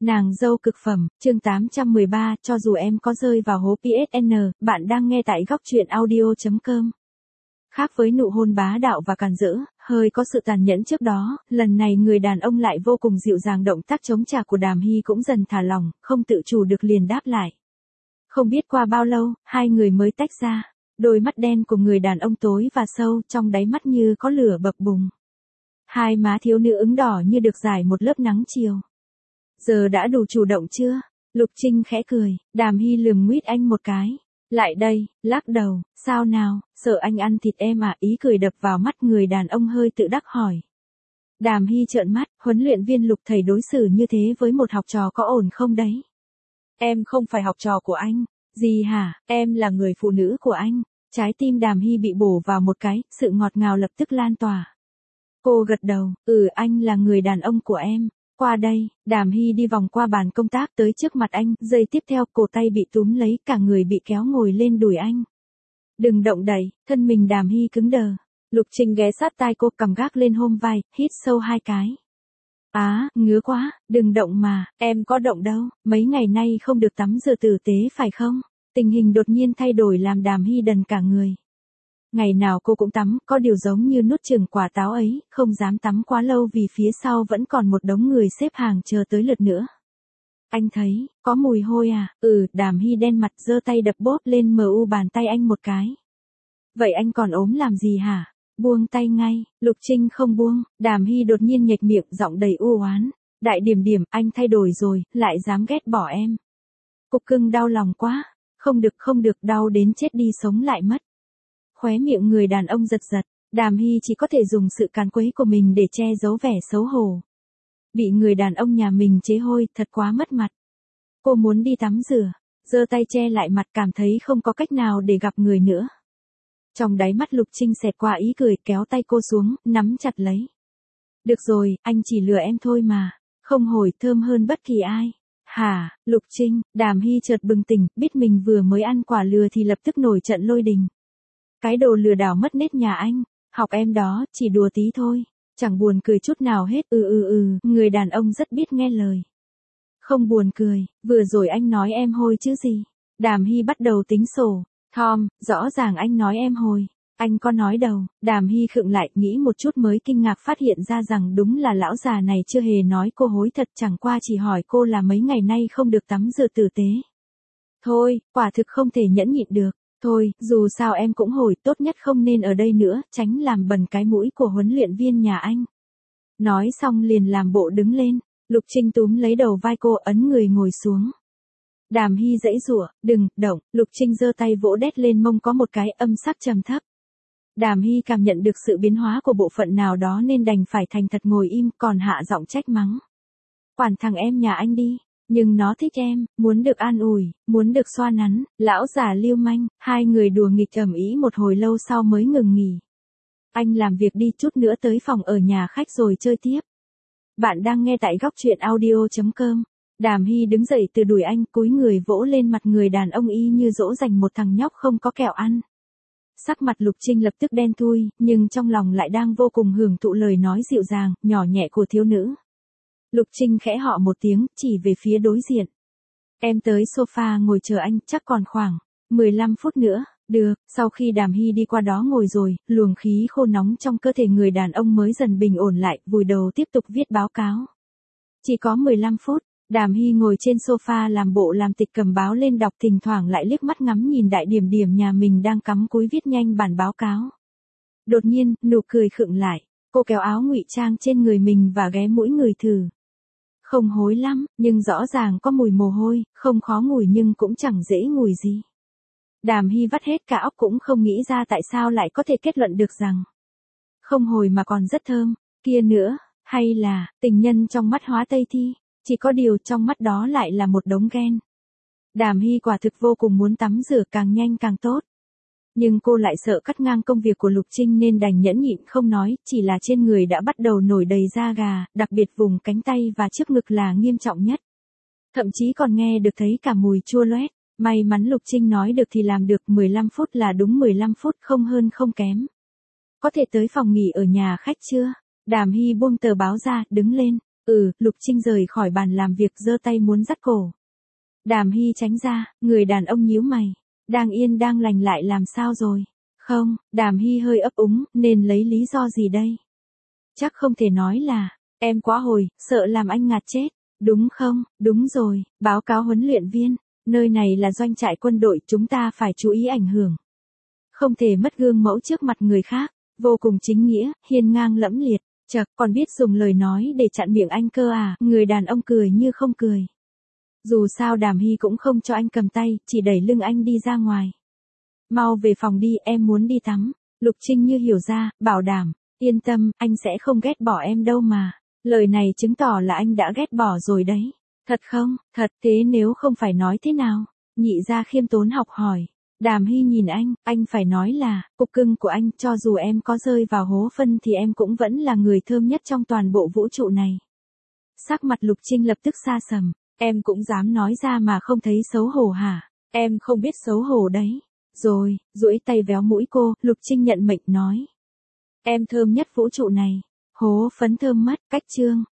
Nàng dâu cực phẩm, chương 813, cho dù em có rơi vào hố PSN, bạn đang nghe tại góc truyện audio.com. Khác với nụ hôn bá đạo và càn rỡ, hơi có sự tàn nhẫn trước đó, lần này người đàn ông lại vô cùng dịu dàng, động tác chống trả của Đàm Hy cũng dần thả lỏng, không tự chủ được liền đáp lại. Không biết qua bao lâu, hai người mới tách ra, đôi mắt đen của người đàn ông tối và sâu, trong đáy mắt như có lửa bập bùng. Hai má thiếu nữ ửng đỏ như được rải một lớp nắng chiều. Giờ đã đủ chủ động chưa? Lục Trinh khẽ cười, Đàm Hy lườm nguýt anh một cái. Lại đây, lắc đầu, sao nào, sợ anh ăn thịt em à? Ý cười đập vào mắt người đàn ông hơi tự đắc hỏi. Đàm Hy trợn mắt, huấn luyện viên Lục thầy đối xử như thế với một học trò có ổn không đấy? Em không phải học trò của anh. Gì hả, em là người phụ nữ của anh. Trái tim Đàm Hy bị bổ vào một cái, sự ngọt ngào lập tức lan tỏa. Cô gật đầu, anh là người đàn ông của em. Qua đây, Đàm Hy đi vòng qua bàn công tác tới trước mặt anh, giây tiếp theo cổ tay bị túm lấy, cả người bị kéo ngồi lên đùi anh. Đừng động đậy, thân mình Đàm Hy cứng đờ. Lục Trinh ghé sát tai cô, cầm gác lên hôm vai, hít sâu hai cái. Ngứa quá, đừng động mà, em có động đâu, mấy ngày nay không được tắm rửa tử tế phải không? Tình hình đột nhiên thay đổi làm Đàm Hy đần cả người. Ngày nào cô cũng tắm, có điều giống như nuốt chửng quả táo ấy, không dám tắm quá lâu vì phía sau vẫn còn một đống người xếp hàng chờ tới lượt nữa. Anh thấy, có mùi hôi à? Đàm Hy đen mặt, giơ tay đập bóp lên mu bàn tay anh một cái. Vậy anh còn ốm làm gì hả? Buông tay ngay. Lục Trinh không buông, Đàm Hy đột nhiên nhếch miệng, giọng đầy u oán. Đại điểm điểm, anh thay đổi rồi, lại dám ghét bỏ em. Cục cưng đau lòng quá. Không được, đau đến chết đi sống lại mất. Khóe miệng người đàn ông giật giật, Đàm Hy chỉ có thể dùng sự càn quấy của mình để che giấu vẻ xấu hổ. Bị người đàn ông nhà mình chế hôi, thật quá mất mặt. Cô muốn đi tắm rửa, giơ tay che lại mặt, cảm thấy không có cách nào để gặp người nữa. Trong đáy mắt Lục Trinh xẹt qua ý cười, kéo tay cô xuống, nắm chặt lấy. Được rồi, anh chỉ lừa em thôi mà, không hổi thơm hơn bất kỳ ai. Hả, Lục Trinh, Đàm Hy chợt bừng tỉnh, biết mình vừa mới ăn quả lừa thì lập tức nổi trận lôi đình. Cái đồ lừa đảo mất nết nhà anh, học em đó, chỉ đùa tí thôi, chẳng buồn cười chút nào hết. Người đàn ông rất biết nghe lời. Không buồn cười, vừa rồi anh nói em hôi chứ gì. Đàm Hy bắt đầu tính sổ. Tom, rõ ràng anh nói em hôi, anh có nói đâu. Đàm Hy khựng lại, nghĩ một chút mới kinh ngạc phát hiện ra rằng đúng là lão già này chưa hề nói cô hối thật, chẳng qua chỉ hỏi cô là mấy ngày nay không được tắm rửa tử tế. Thôi, quả thực không thể nhẫn nhịn được. Thôi, dù sao em cũng hổi, tốt nhất không nên ở đây nữa, tránh làm bẩn cái mũi của huấn luyện viên nhà anh. Nói xong liền làm bộ đứng lên, Lục Trinh túm lấy đầu vai cô, ấn người ngồi xuống. Đàm Hy giãy giụa, đừng động. Lục Trinh giơ tay vỗ đét lên mông có một cái, âm sắc trầm thấp. Đàm Hy cảm nhận được sự biến hóa của bộ phận nào đó nên đành phải thành thật ngồi im, còn hạ giọng trách mắng. Quản thằng em nhà anh đi. Nhưng nó thích em, muốn được an ủi, muốn được xoa nắn. Lão già lưu manh, hai người đùa nghịch ầm ĩ một hồi lâu sau mới ngừng nghỉ. Anh làm việc đi, chút nữa tới phòng ở nhà khách rồi chơi tiếp. Bạn đang nghe tại góc truyện audio.com. Đàm Hy đứng dậy từ đùi anh, cúi người vỗ lên mặt người đàn ông y như dỗ dành một thằng nhóc không có kẹo ăn. Sắc mặt Lục Trinh lập tức đen thui, nhưng trong lòng lại đang vô cùng hưởng thụ lời nói dịu dàng, nhỏ nhẹ của thiếu nữ. Lục Trinh khẽ họ một tiếng, chỉ về phía đối diện. Em tới sofa ngồi chờ anh, chắc còn khoảng 15 phút nữa. Được, sau khi Đàm Hy đi qua đó ngồi rồi, luồng khí khô nóng trong cơ thể người đàn ông mới dần bình ổn lại, vùi đầu tiếp tục viết báo cáo. Chỉ có 15 phút, Đàm Hy ngồi trên sofa làm bộ làm tịch cầm báo lên đọc, thỉnh thoảng lại liếc mắt ngắm nhìn đại điểm điểm nhà mình đang cắm cúi viết nhanh bản báo cáo. Đột nhiên, nụ cười khựng lại, cô kéo áo ngụy trang trên người mình và ghé mũi người thử. Không hối lắm, nhưng rõ ràng có mùi mồ hôi, không khó ngửi nhưng cũng chẳng dễ ngửi gì. Đàm Hy vắt hết cả óc cũng không nghĩ ra tại sao lại có thể kết luận được rằng không hôi mà còn rất thơm. Kia nữa, hay là tình nhân trong mắt hóa Tây Thi, chỉ có điều trong mắt đó lại là một đống ghen. Đàm Hy quả thực vô cùng muốn tắm rửa càng nhanh càng tốt. Nhưng cô lại sợ cắt ngang công việc của Lục Trinh nên đành nhẫn nhịn không nói, chỉ là trên người đã bắt đầu nổi đầy da gà, đặc biệt vùng cánh tay và trước ngực là nghiêm trọng nhất. Thậm chí còn nghe được thấy cả mùi chua loét. May mắn Lục Trinh nói được thì làm được, 15 phút là đúng 15 phút, không hơn không kém. Có thể tới phòng nghỉ ở nhà khách chưa? Đàm Hy buông tờ báo ra, đứng lên. Lục Trinh rời khỏi bàn làm việc giơ tay muốn dắt cổ. Đàm Hy tránh ra, người đàn ông nhíu mày. Đang yên đang lành lại làm sao rồi? Không, Đàm Hy hơi ấp úng, nên lấy lý do gì đây? Chắc không thể nói là, em quá hồi, sợ làm anh ngạt chết. Đúng không? Đúng rồi, báo cáo huấn luyện viên. Nơi này là doanh trại quân đội, chúng ta phải chú ý ảnh hưởng. Không thể mất gương mẫu trước mặt người khác. Vô cùng chính nghĩa, hiên ngang lẫm liệt. Chật, còn biết dùng lời nói để chặn miệng anh cơ à? Người đàn ông cười như không cười. Dù sao Đàm Hy cũng không cho anh cầm tay, chỉ đẩy lưng anh đi ra ngoài. Mau về phòng đi, em muốn đi tắm. Lục Trinh như hiểu ra, bảo đảm. Yên tâm, anh sẽ không ghét bỏ em đâu mà. Lời này chứng tỏ là anh đã ghét bỏ rồi đấy. Thật không? Thật, thế nếu không phải nói thế nào? Nhị gia khiêm tốn học hỏi. Đàm Hy nhìn anh phải nói là, cục cưng của anh, cho dù em có rơi vào hố phân thì em cũng vẫn là người thơm nhất trong toàn bộ vũ trụ này. Sắc mặt Lục Trinh lập tức xa sầm, em cũng dám nói ra mà không thấy xấu hổ hả? Em không biết xấu hổ đấy. Rồi, duỗi tay véo mũi cô, Lục Trinh nhận mệnh nói. Em thơm nhất vũ trụ này. Hố phấn thơm mắt, cách chương.